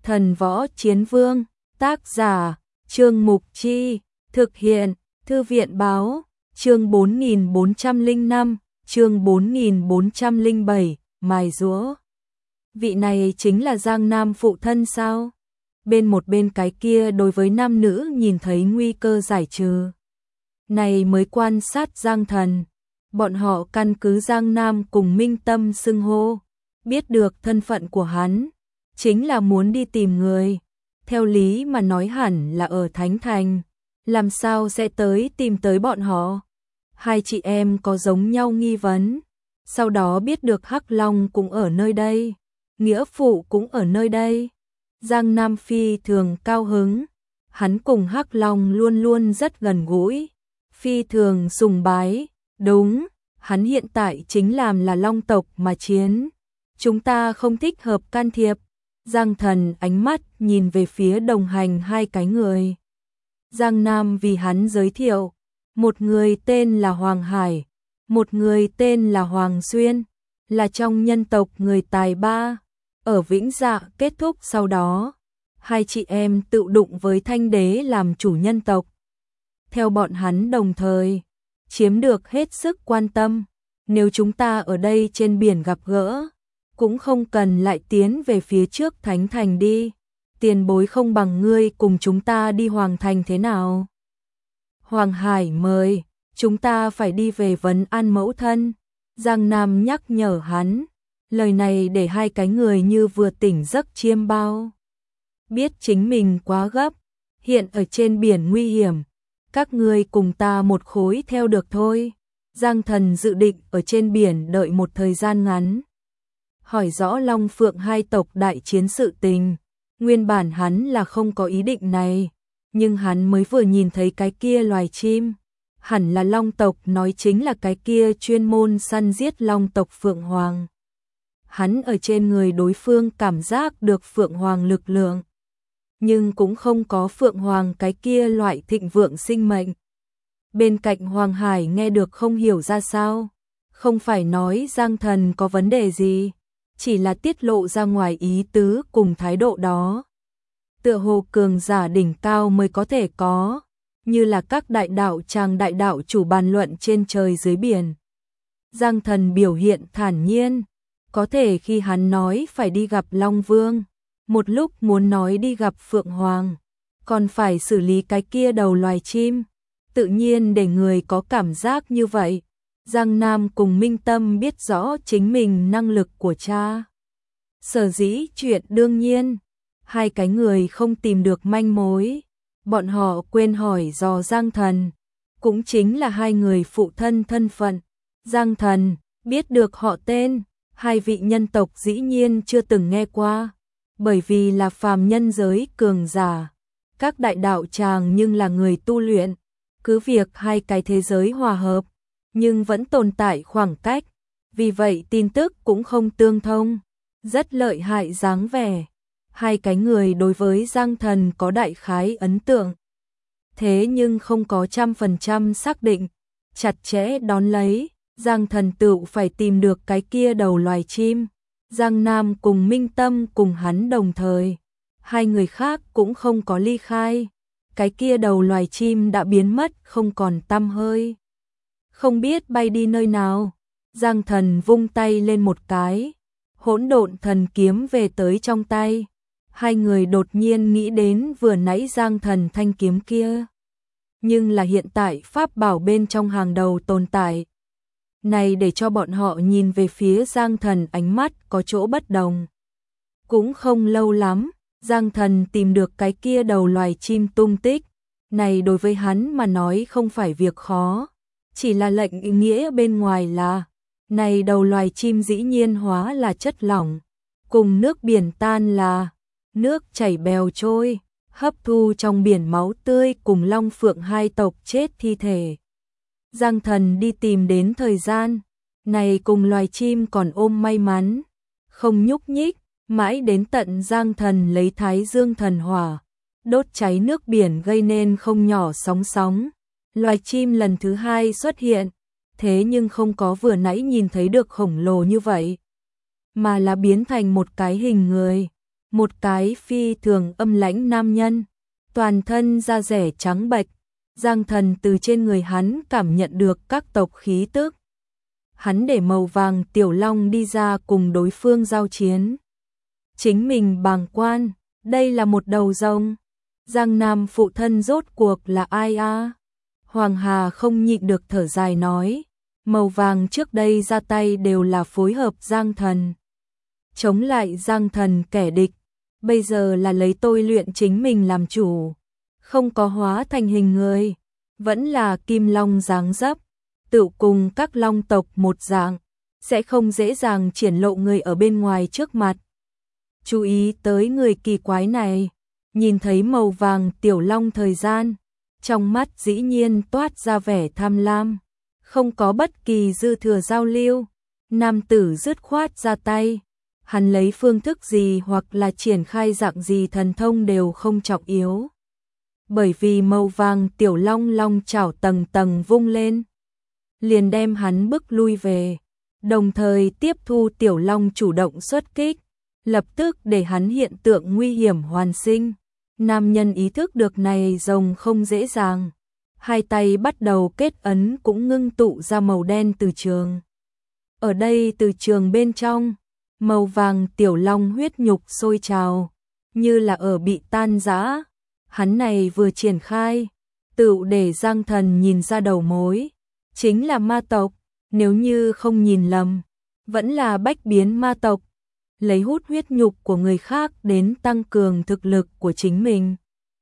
Thần Võ Chiến Vương, tác giả, Trương Mục Chi, thực hiện, Thư viện Báo, chương 4405, chương 4407, mài giũa. Vị này chính là Giang Nam phụ thân sao? Bên cái kia đối với nam nữ nhìn thấy nguy cơ giải trừ. Này mới quan sát Giang Thần, bọn họ căn cứ Giang Nam cùng Minh Tâm xưng hô, biết được thân phận của hắn, chính là muốn đi tìm người. Theo lý mà nói hẳn là ở Thánh Thành, làm sao sẽ tìm tới bọn họ? Hai chị em có giống nhau nghi vấn, sau đó biết được Hắc Long cũng ở nơi đây, nghĩa phụ cũng ở nơi đây. Giang Nam phi thường cao hứng, hắn cùng Hắc Long luôn luôn rất gần gũi, phi thường sùng bái, đúng, hắn hiện tại chính làm là Long tộc mà chiến. Chúng ta không thích hợp can thiệp. Giang Thần ánh mắt nhìn về phía đồng hành hai cái người. Giang Nam vì hắn giới thiệu, một người tên là Hoàng Hải, một người tên là Hoàng Xuyên, là trong nhân tộc người tài ba. Ở Vĩnh Dạ kết thúc sau đó, hai chị em tự đụng với Thanh Đế làm chủ nhân tộc. Theo bọn hắn đồng thời, chiếm được hết sức quan tâm. Nếu chúng ta ở đây trên biển gặp gỡ, cũng không cần lại tiến về phía trước Thánh Thành đi. Tiền bối không bằng ngươi cùng chúng ta đi Hoàng Thành thế nào? Hoàng Hải mời, chúng ta phải đi về vấn an mẫu thân. Giang Nam nhắc nhở hắn, lời này để hai cái người như vừa tỉnh giấc chiêm bao. Biết chính mình quá gấp, hiện ở trên biển nguy hiểm, các ngươi cùng ta một khối theo được thôi. Giang Thần dự định ở trên biển đợi một thời gian ngắn, hỏi rõ Long Phượng hai tộc đại chiến sự tình. Nguyên bản hắn là không có ý định này, nhưng hắn mới vừa nhìn thấy cái kia loài chim, hẳn là Long tộc, nói chính là cái kia chuyên môn săn giết Long tộc Phượng Hoàng. Hắn ở trên người đối phương cảm giác được Phượng Hoàng lực lượng, nhưng cũng không có Phượng Hoàng cái kia loại thịnh vượng sinh mệnh. Bên cạnh Hoàng Hải nghe được không hiểu ra sao, không phải nói Giang Thần có vấn đề gì, chỉ là tiết lộ ra ngoài ý tứ cùng thái độ đó. Tựa hồ cường giả đỉnh cao mới có thể có, như là các đại đạo tràng đại đạo chủ bàn luận trên trời dưới biển. Giang Thần biểu hiện thản nhiên, có thể khi hắn nói phải đi gặp Long Vương, một lúc muốn nói đi gặp Phượng Hoàng, còn phải xử lý cái kia đầu loài chim, tự nhiên để người có cảm giác như vậy. Giang Nam cùng Minh Tâm biết rõ chính mình năng lực của cha. Sở dĩ chuyện đương nhiên, hai cái người không tìm được manh mối, bọn họ quên hỏi dò Giang Thần, cũng chính là hai người phụ thân thân phận. Giang Thần biết được họ tên, hai vị nhân tộc dĩ nhiên chưa từng nghe qua, bởi vì là phàm nhân giới cường giả, các đại đạo tràng nhưng là người tu luyện, cứ việc hai cái thế giới hòa hợp, nhưng vẫn tồn tại khoảng cách, vì vậy tin tức cũng không tương thông, rất lợi hại dáng vẻ. Hai cái người đối với Giang Thần có đại khái ấn tượng, thế nhưng không có 100% xác định, chặt chẽ đón lấy, Giang Thần tự phải tìm được cái kia đầu loài chim. Giang Nam cùng Minh Tâm cùng hắn đồng thời, hai người khác cũng không có ly khai, cái kia đầu loài chim đã biến mất không còn tăm hơi, không biết bay đi nơi nào. Giang Thần vung tay lên một cái, hỗn độn thần kiếm về tới trong tay. Hai người đột nhiên nghĩ đến vừa nãy Giang Thần thanh kiếm kia, nhưng là hiện tại pháp bảo bên trong hàng đầu tồn tại. Này để cho bọn họ nhìn về phía Giang Thần ánh mắt có chỗ bất đồng. Cũng không lâu lắm, Giang Thần tìm được cái kia đầu loài chim tung tích. Này đối với hắn mà nói không phải việc khó, chỉ là lệnh ý nghĩa bên ngoài là, này đầu loài chim dĩ nhiên hóa là chất lỏng, cùng nước biển tan là nước chảy bèo trôi, hấp thu trong biển máu tươi cùng Long Phượng hai tộc chết thi thể. Giang Thần đi tìm đến thời gian, này cùng loài chim còn ôm may mắn, không nhúc nhích, mãi đến tận Giang Thần lấy Thái Dương thần hỏa, đốt cháy nước biển gây nên không nhỏ sóng sóng. Loài chim lần thứ hai xuất hiện, thế nhưng không có vừa nãy nhìn thấy được khổng lồ như vậy, mà là biến thành một cái hình người. một cái phi thường âm lãnh nam nhân, toàn thân da rẻ trắng bệch. Giang Thần từ trên người hắn cảm nhận được các tộc khí tức. Hắn để màu vàng tiểu long đi ra cùng đối phương giao chiến. Chính mình bàng quan, đây là một đầu rồng. Giang Nam phụ thân rốt cuộc là ai a? Hoàng Hà không nhịn được thở dài nói, màu vàng trước đây ra tay đều là phối hợp Giang Thần, chống lại Giang Thần kẻ địch, bây giờ là lấy tôi luyện chính mình làm chủ, không có hóa thành hình người, vẫn là kim long dáng dấp, tự cùng các long tộc một dạng, sẽ không dễ dàng triển lộ người ở bên ngoài trước mặt. Chú ý tới người kỳ quái này, nhìn thấy màu vàng tiểu long thời gian, trong mắt dĩ nhiên toát ra vẻ tham lam, không có bất kỳ dư thừa giao lưu, nam tử dứt khoát ra tay, hắn lấy phương thức gì hoặc là triển khai dạng gì thần thông đều không trọng yếu. Bởi vì màu vàng tiểu long long chảo tầng tầng vung lên, liền đem hắn bức lui về, đồng thời tiếp thu tiểu long chủ động xuất kích, lập tức để hắn hiện tượng nguy hiểm hoàn sinh. Nam nhân ý thức được này rồng không dễ dàng, hai tay bắt đầu kết ấn cũng ngưng tụ ra màu đen từ trường. Ở đây từ trường bên trong, màu vàng tiểu long huyết nhục sôi trào, như là ở bị tan rã. Hắn này vừa triển khai, tựu để Giang Thần nhìn ra đầu mối, chính là ma tộc, nếu như không nhìn lầm, vẫn là bách biến ma tộc, lấy hút huyết nhục của người khác đến tăng cường thực lực của chính mình.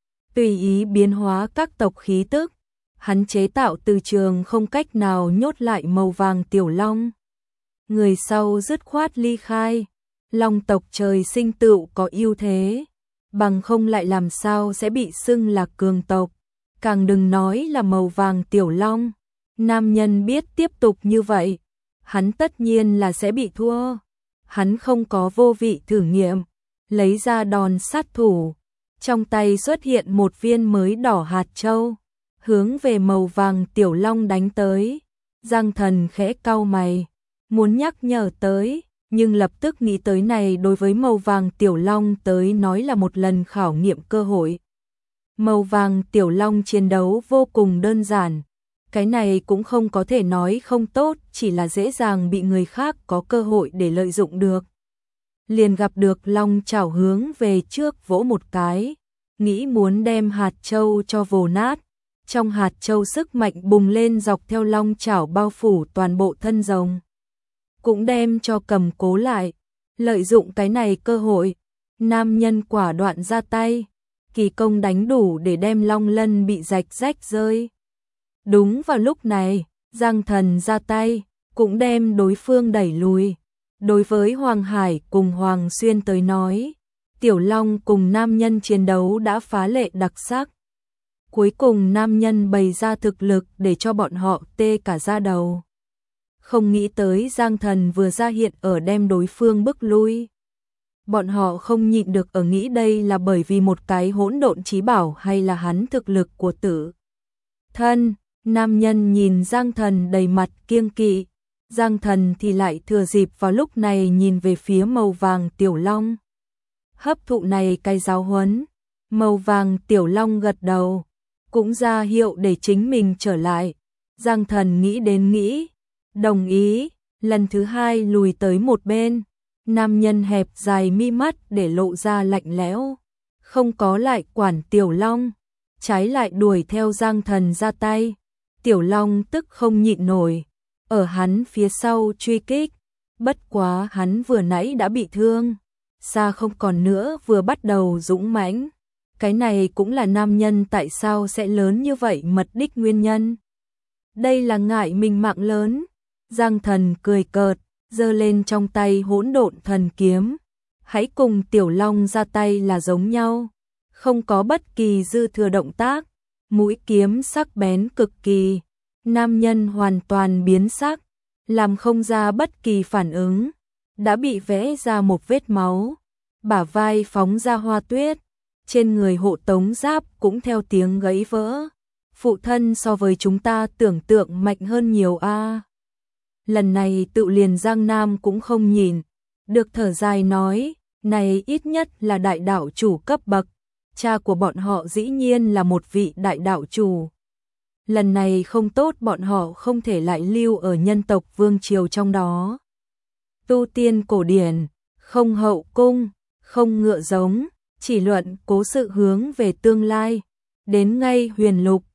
Tùy ý biến hóa các tộc khí tức, hắn chế tạo từ trường không cách nào nhốt lại màu vàng tiểu long. Người sau dứt khoát ly khai, long tộc trời sinh tựu có ưu thế, bằng không lại làm sao sẽ bị xưng là cường tộc, càng đừng nói là màu vàng tiểu long. Nam nhân biết tiếp tục như vậy, hắn tất nhiên là sẽ bị thua. Hắn không có vô vị thử nghiệm, lấy ra đòn sát thủ, trong tay xuất hiện một viên mới đỏ hạt châu, hướng về màu vàng tiểu long đánh tới. Giang Thần khẽ cau mày, muốn nhắc nhở tới, nhưng lập tức nghĩ tới này đối với màu vàng tiểu long tới nói là một lần khảo nghiệm cơ hội. Màu vàng tiểu long chiến đấu vô cùng đơn giản, cái này cũng không có thể nói không tốt, chỉ là dễ dàng bị người khác có cơ hội để lợi dụng được. Liền gặp được long chảo hướng về trước vỗ một cái, nghĩ muốn đem hạt châu cho vồ nát. Trong hạt châu sức mạnh bùng lên dọc theo long chảo bao phủ toàn bộ thân rồng, cũng đem cho cầm cố lại. Lợi dụng cái này cơ hội, nam nhân quả đoạn ra tay, kỳ công đánh đủ để đem long lân bị rạch rách rơi. Đúng vào lúc này, Giang Thần ra tay, cũng đem đối phương đẩy lùi. Đối với Hoàng Hải cùng Hoàng Xuyên tới nói, Tiểu Long cùng nam nhân chiến đấu đã phá lệ đặc sắc. Cuối cùng nam nhân bày ra thực lực để cho bọn họ tê cả da đầu. Không nghĩ tới Giang Thần vừa ra hiện ở đem đối phương bức lui. Bọn họ không nhịn được ở nghĩ đây là bởi vì một cái hỗn độn chí bảo hay là hắn thực lực của tử thân. Nam nhân nhìn Giang Thần đầy mặt kiêng kỵ, Giang Thần thì lại thừa dịp vào lúc này nhìn về phía màu vàng tiểu long. Hấp thụ này cái giáo huấn, màu vàng tiểu long gật đầu, cũng ra hiệu để chính mình trở lại. Giang Thần nghĩ đến nghĩ, đồng ý, lần thứ hai lùi tới một bên. Nam nhân hẹp dài mi mắt để lộ ra lạnh lẽo, không có lại quản tiểu long, trái lại đuổi theo Giang Thần ra tay. Tiểu long tức không nhịn nổi, ở hắn phía sau truy kích, bất quá hắn vừa nãy đã bị thương, xa không còn nữa vừa bắt đầu dũng mãnh. Cái này cũng là nam nhân tại sao sẽ lớn như vậy mật đích nguyên nhân. Đây là ngại mình mạng lớn. Giang Thần cười cợt, giơ lên trong tay hỗn độn thần kiếm. Hãy cùng tiểu long ra tay là giống nhau, không có bất kỳ dư thừa động tác. Mũi kiếm sắc bén cực kỳ, nam nhân hoàn toàn biến sắc, làm không ra bất kỳ phản ứng, đã bị vẽ ra một vết máu, bả vai phóng ra hoa tuyết, trên người hộ tống giáp cũng theo tiếng gãy vỡ. Phụ thân so với chúng ta tưởng tượng mạnh hơn nhiều a. Lần này tự liền Giang Nam cũng không nhìn được, thở dài nói, này ít nhất là đại đạo chủ cấp bậc, cha của bọn họ dĩ nhiên là một vị đại đạo chủ. Lần này không tốt, bọn họ không thể lại lưu ở nhân tộc vương triều trong đó. Tu tiên cổ điển, không hậu cung, không ngựa giống, chỉ luận cố sự hướng về tương lai. Đến ngay huyền lục,